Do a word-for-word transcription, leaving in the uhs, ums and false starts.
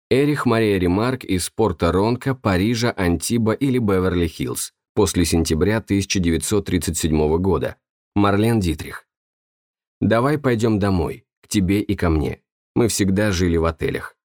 Эрих Мария Ремарк из Порто-Ронко, Парижа, Антиба или Беверли-Хиллз после сентября тысяча девятьсот тридцать седьмого года. Марлен Дитрих. «Давай пойдем домой, к тебе и ко мне. Мы всегда жили в отелях.